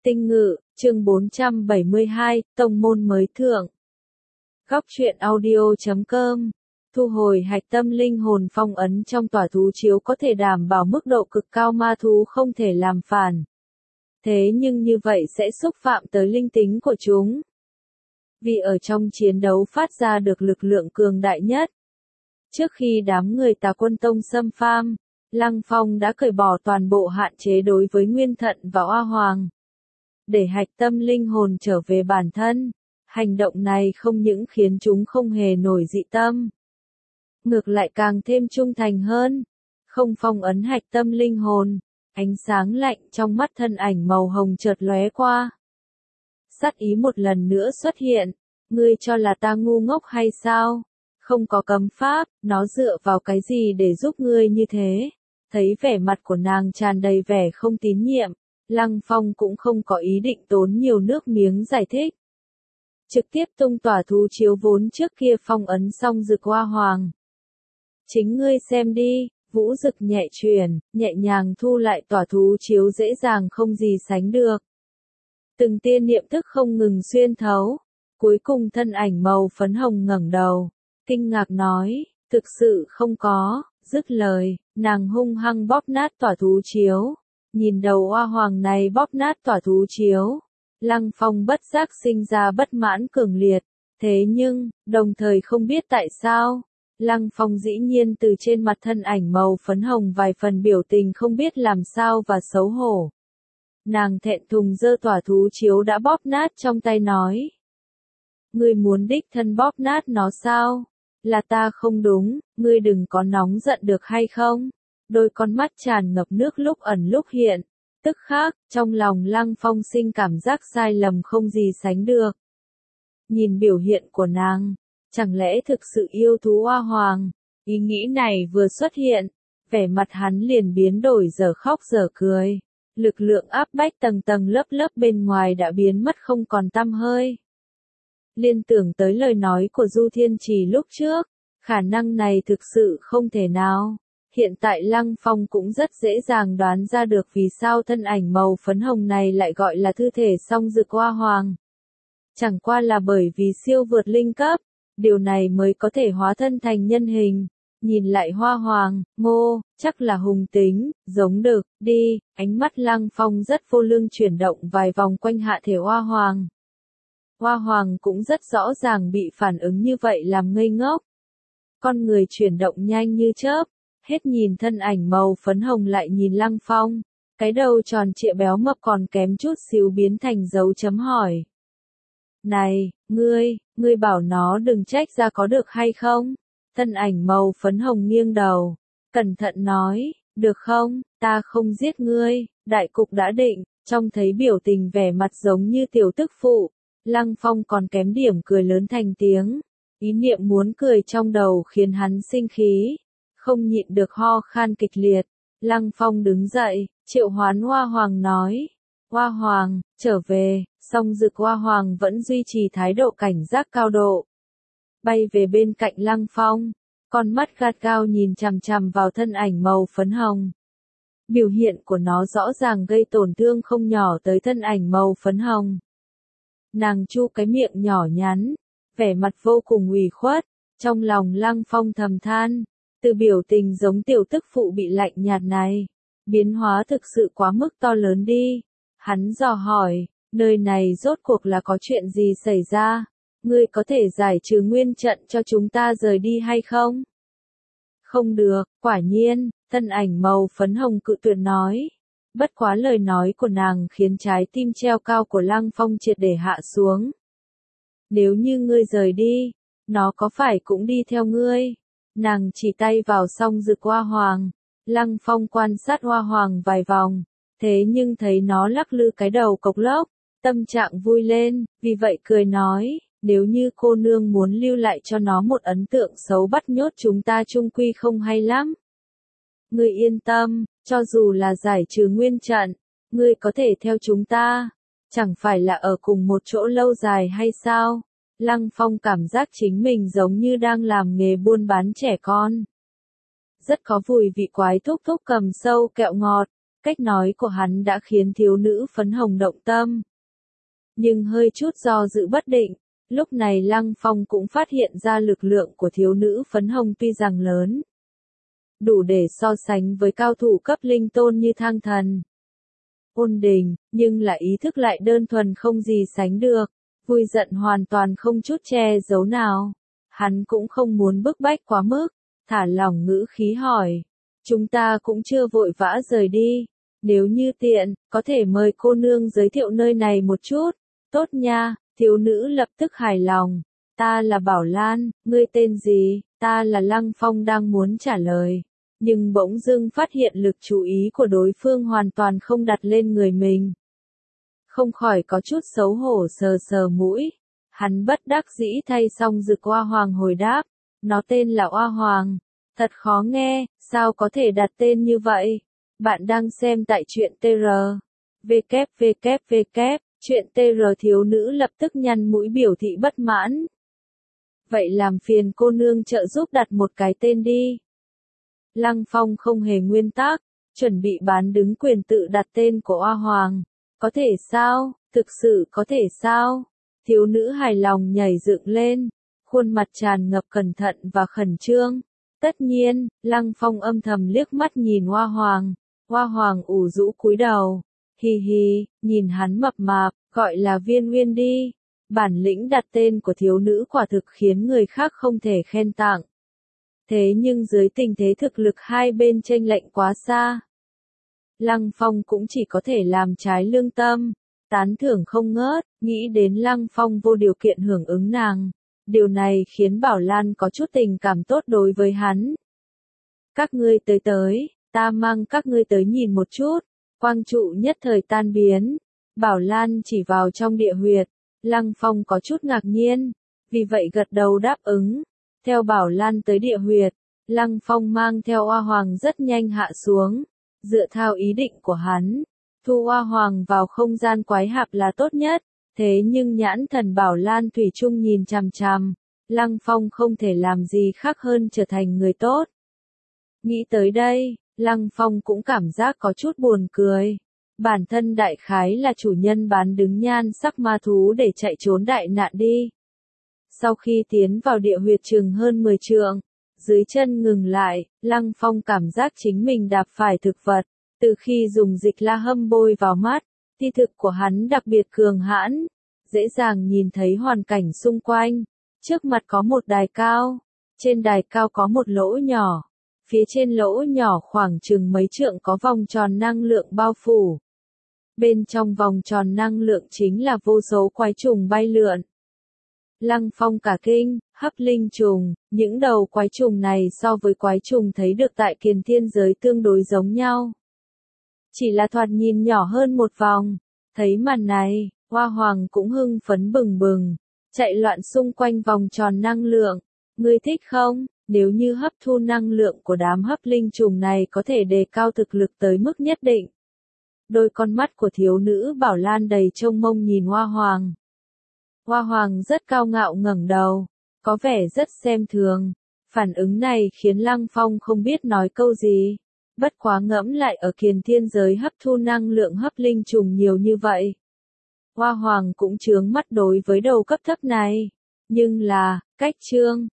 Tinh Ngự, chương 472, Tông môn mới thượng. Góc truyện audio.com. Thu hồi hạch tâm linh hồn phong ấn trong tỏa thú chiếu có thể đảm bảo mức độ cực cao ma thú không thể làm phản. Thế nhưng như vậy sẽ xúc phạm tới linh tính của chúng. Vì ở trong chiến đấu phát ra được lực lượng cường đại nhất. Trước khi đám người Tà Quân Tông xâm pham, Lăng Phong đã cởi bỏ toàn bộ hạn chế đối với Nguyên Thận và Oa Hoàng. Để hạch tâm linh hồn trở về bản thân, hành động này không những khiến chúng không hề nổi dị tâm. Ngược lại càng thêm trung thành hơn. Không phong ấn hạch tâm linh hồn, ánh sáng lạnh trong mắt thân ảnh màu hồng chợt lóe qua. Sát ý một lần nữa xuất hiện, ngươi cho là ta ngu ngốc hay sao? Không có cấm pháp, nó dựa vào cái gì để giúp ngươi như thế? Thấy vẻ mặt của nàng tràn đầy vẻ không tín nhiệm, Lăng Phong cũng không có ý định tốn nhiều nước miếng giải thích. Trực tiếp tung tỏa thú chiếu vốn trước kia phong ấn xong Dực Oa Hoàng. Chính ngươi xem đi, Vũ Dực nhẹ chuyển, nhẹ nhàng thu lại tỏa thú chiếu dễ dàng không gì sánh được. Từng tia niệm thức không ngừng xuyên thấu, cuối cùng thân ảnh màu phấn hồng ngẩng đầu, kinh ngạc nói, thực sự không có, dứt lời, nàng hung hăng bóp nát tỏa thú chiếu. Nhìn đầu Oa Hoàng này bóp nát tỏa thú chiếu, Lăng Phong bất giác sinh ra bất mãn cường liệt, thế nhưng, đồng thời không biết tại sao, Lăng Phong dĩ nhiên từ trên mặt thân ảnh màu phấn hồng vài phần biểu tình không biết làm sao và xấu hổ. Nàng thẹn thùng giơ tỏa thú chiếu đã bóp nát trong tay nói. Ngươi muốn đích thân bóp nát nó sao? Là ta không đúng, ngươi đừng có nóng giận được hay không? Đôi con mắt tràn ngập nước lúc ẩn lúc hiện, tức khắc, trong lòng Lăng Phong sinh cảm giác sai lầm không gì sánh được. Nhìn biểu hiện của nàng, chẳng lẽ thực sự yêu thú Oa Hoàng? Ý nghĩ này vừa xuất hiện, vẻ mặt hắn liền biến đổi giờ khóc giờ cười. Lực lượng áp bách tầng tầng lớp lớp bên ngoài đã biến mất không còn tăm hơi. Liên tưởng tới lời nói của Du Thiên Trì lúc trước, khả năng này thực sự không thể nào. Hiện tại Lăng Phong cũng rất dễ dàng đoán ra được vì sao thân ảnh màu phấn hồng này lại gọi là thư thể song Dực Oa Hoàng. Chẳng qua là bởi vì siêu vượt linh cấp, điều này mới có thể hóa thân thành nhân hình. Nhìn lại Hoa Hoàng, ngô, chắc là hùng tính, giống đực, đi, ánh mắt Lăng Phong rất vô lương chuyển động vài vòng quanh hạ thể Hoa Hoàng. Hoa Hoàng cũng rất rõ ràng bị phản ứng như vậy làm ngây ngốc. Con người chuyển động nhanh như chớp. Hết nhìn thân ảnh màu phấn hồng lại nhìn Lăng Phong, cái đầu tròn trịa béo mập còn kém chút xíu biến thành dấu chấm hỏi. Này, ngươi bảo nó đừng trách ra có được hay không? Thân ảnh màu phấn hồng nghiêng đầu, cẩn thận nói, được không, ta không giết ngươi, đại cục đã định, trông thấy biểu tình vẻ mặt giống như tiểu tức phụ, Lăng Phong còn kém điểm cười lớn thành tiếng, ý niệm muốn cười trong đầu khiến hắn sinh khí. Không nhịn được ho khan kịch liệt, Lăng Phong đứng dậy, triệu hoán Hoa Hoàng nói, Hoa Hoàng, trở về, song Dực Hoa Hoàng vẫn duy trì thái độ cảnh giác cao độ. Bay về bên cạnh Lăng Phong, con mắt gắt gao nhìn chằm chằm vào thân ảnh màu phấn hồng. Biểu hiện của nó rõ ràng gây tổn thương không nhỏ tới thân ảnh màu phấn hồng. Nàng chu cái miệng nhỏ nhắn, vẻ mặt vô cùng ủy khuất, trong lòng Lăng Phong thầm than. Từ biểu tình giống tiểu tức phụ bị lạnh nhạt này, biến hóa thực sự quá mức to lớn đi. Hắn dò hỏi, nơi này rốt cuộc là có chuyện gì xảy ra? Ngươi có thể giải trừ nguyên trận cho chúng ta rời đi hay không? Không được, quả nhiên, thân ảnh màu phấn hồng cự tuyệt nói. Bất quá lời nói của nàng khiến trái tim treo cao của Lăng Phong triệt để hạ xuống. Nếu như ngươi rời đi, nó có phải cũng đi theo ngươi? Nàng chỉ tay vào song Dực Oa Hoàng, Lăng Phong quan sát Oa Hoàng vài vòng, thế nhưng thấy nó lắc lư cái đầu cộc lốc, tâm trạng vui lên, vì vậy cười nói, nếu như cô nương muốn lưu lại cho nó một ấn tượng xấu bắt nhốt chúng ta chung quy không hay lắm. Ngươi yên tâm, cho dù là giải trừ nguyên trận, ngươi có thể theo chúng ta, chẳng phải là ở cùng một chỗ lâu dài hay sao? Lăng Phong cảm giác chính mình giống như đang làm nghề buôn bán trẻ con. Rất có mùi vị quái thúc thúc cầm sâu kẹo ngọt, Cách nói của hắn đã khiến thiếu nữ phấn hồng động tâm. Nhưng hơi chút do dự bất định, lúc này Lăng Phong cũng phát hiện ra lực lượng của thiếu nữ phấn hồng tuy rằng lớn, đủ để so sánh với cao thủ cấp linh tôn như Thang Thần. Ôn Đình, nhưng là ý thức lại đơn thuần không gì sánh được, vui giận hoàn toàn không chút che giấu nào. Hắn cũng không muốn bức bách quá mức, thả lỏng ngữ khí hỏi. Chúng ta cũng chưa vội vã rời đi. Nếu như tiện, có thể mời cô nương giới thiệu nơi này một chút. Tốt nha, thiếu nữ lập tức hài lòng. Ta là Bảo Lan, ngươi tên gì? Ta là Lăng Phong đang muốn trả lời. Nhưng bỗng dưng phát hiện lực chú ý của đối phương hoàn toàn không đặt lên người mình. Không khỏi có chút xấu hổ sờ sờ mũi. Hắn bất đắc dĩ thay xong Dực Oa Hoàng hồi đáp. Nó tên là Oa Hoàng. Thật khó nghe, sao có thể đặt tên như vậy? Bạn đang xem tại truyện TR. www. Chuyện TR thiếu nữ lập tức nhăn mũi biểu thị bất mãn. Vậy làm phiền cô nương trợ giúp đặt một cái tên đi. Lăng Phong không hề nguyên tắc, chuẩn bị bán đứng quyền tự đặt tên của Oa Hoàng. Có thể sao, thực sự có thể sao? Thiếu nữ hài lòng nhảy dựng lên, khuôn mặt tràn ngập cẩn thận và khẩn trương. Tất nhiên, Lăng Phong âm thầm liếc mắt nhìn Oa Hoàng. Oa Hoàng ủ rũ cúi đầu. Hì hì, nhìn hắn mập mạp, gọi là Viên Uyên đi. Bản lĩnh đặt tên của thiếu nữ quả thực khiến người khác không thể khen tặng. Thế nhưng dưới tình thế thực lực hai bên chênh lệch quá xa, Lăng Phong cũng chỉ có thể làm trái lương tâm, tán thưởng không ngớt, nghĩ đến Lăng Phong vô điều kiện hưởng ứng nàng. Điều này khiến Bảo Lan có chút tình cảm tốt đối với hắn. Các ngươi tới, ta mang các ngươi tới nhìn một chút. Quang trụ nhất thời tan biến. Bảo Lan chỉ vào trong địa huyệt. Lăng Phong có chút ngạc nhiên, vì vậy gật đầu đáp ứng. Theo Bảo Lan tới địa huyệt, Lăng Phong mang theo Oa Hoàng rất nhanh hạ xuống. Dựa theo ý định của hắn, thu Oa Hoàng vào không gian quái hạp là tốt nhất. Thế nhưng nhãn thần Bảo Lan thủy chung nhìn chằm chằm, Lăng Phong không thể làm gì khác hơn trở thành người tốt. Nghĩ tới đây, Lăng Phong cũng cảm giác có chút buồn cười. Bản thân đại khái là chủ nhân bán đứng nhan sắc ma thú để chạy trốn đại nạn đi. Sau khi tiến vào địa huyệt chừng hơn 10 trượng, dưới chân ngừng lại, Lăng Phong cảm giác chính mình đạp phải thực vật. Từ khi dùng dịch la hâm bôi vào mắt, thi thực của hắn đặc biệt cường hãn, dễ dàng nhìn thấy hoàn cảnh xung quanh. Trước mặt có một đài cao, trên đài cao có một lỗ nhỏ, phía trên lỗ nhỏ khoảng chừng mấy trượng có vòng tròn năng lượng bao phủ. Bên trong vòng tròn năng lượng chính là vô số quái trùng bay lượn. Lăng Phong cả kinh, hấp linh trùng, những đầu quái trùng này so với quái trùng thấy được tại Kiền Thiên giới tương đối giống nhau. Chỉ là thoạt nhìn nhỏ hơn một vòng. Thấy màn này, Oa Hoàng cũng hưng phấn bừng bừng, chạy loạn xung quanh vòng tròn năng lượng. Ngươi thích không? Nếu như hấp thu năng lượng của đám hấp linh trùng này có thể đề cao thực lực tới mức nhất định. Đôi con mắt của thiếu nữ Bảo Lan đầy trông mong nhìn Oa Hoàng. Oa Hoàng rất cao ngạo ngẩng đầu, có vẻ rất xem thường. Phản ứng này khiến Lăng Phong không biết nói câu gì. Bất quá ngẫm lại ở Kiền Thiên giới hấp thu năng lượng hấp linh trùng nhiều như vậy. Oa Hoàng cũng chướng mắt đối với đầu cấp thấp này. Nhưng là, cách chương.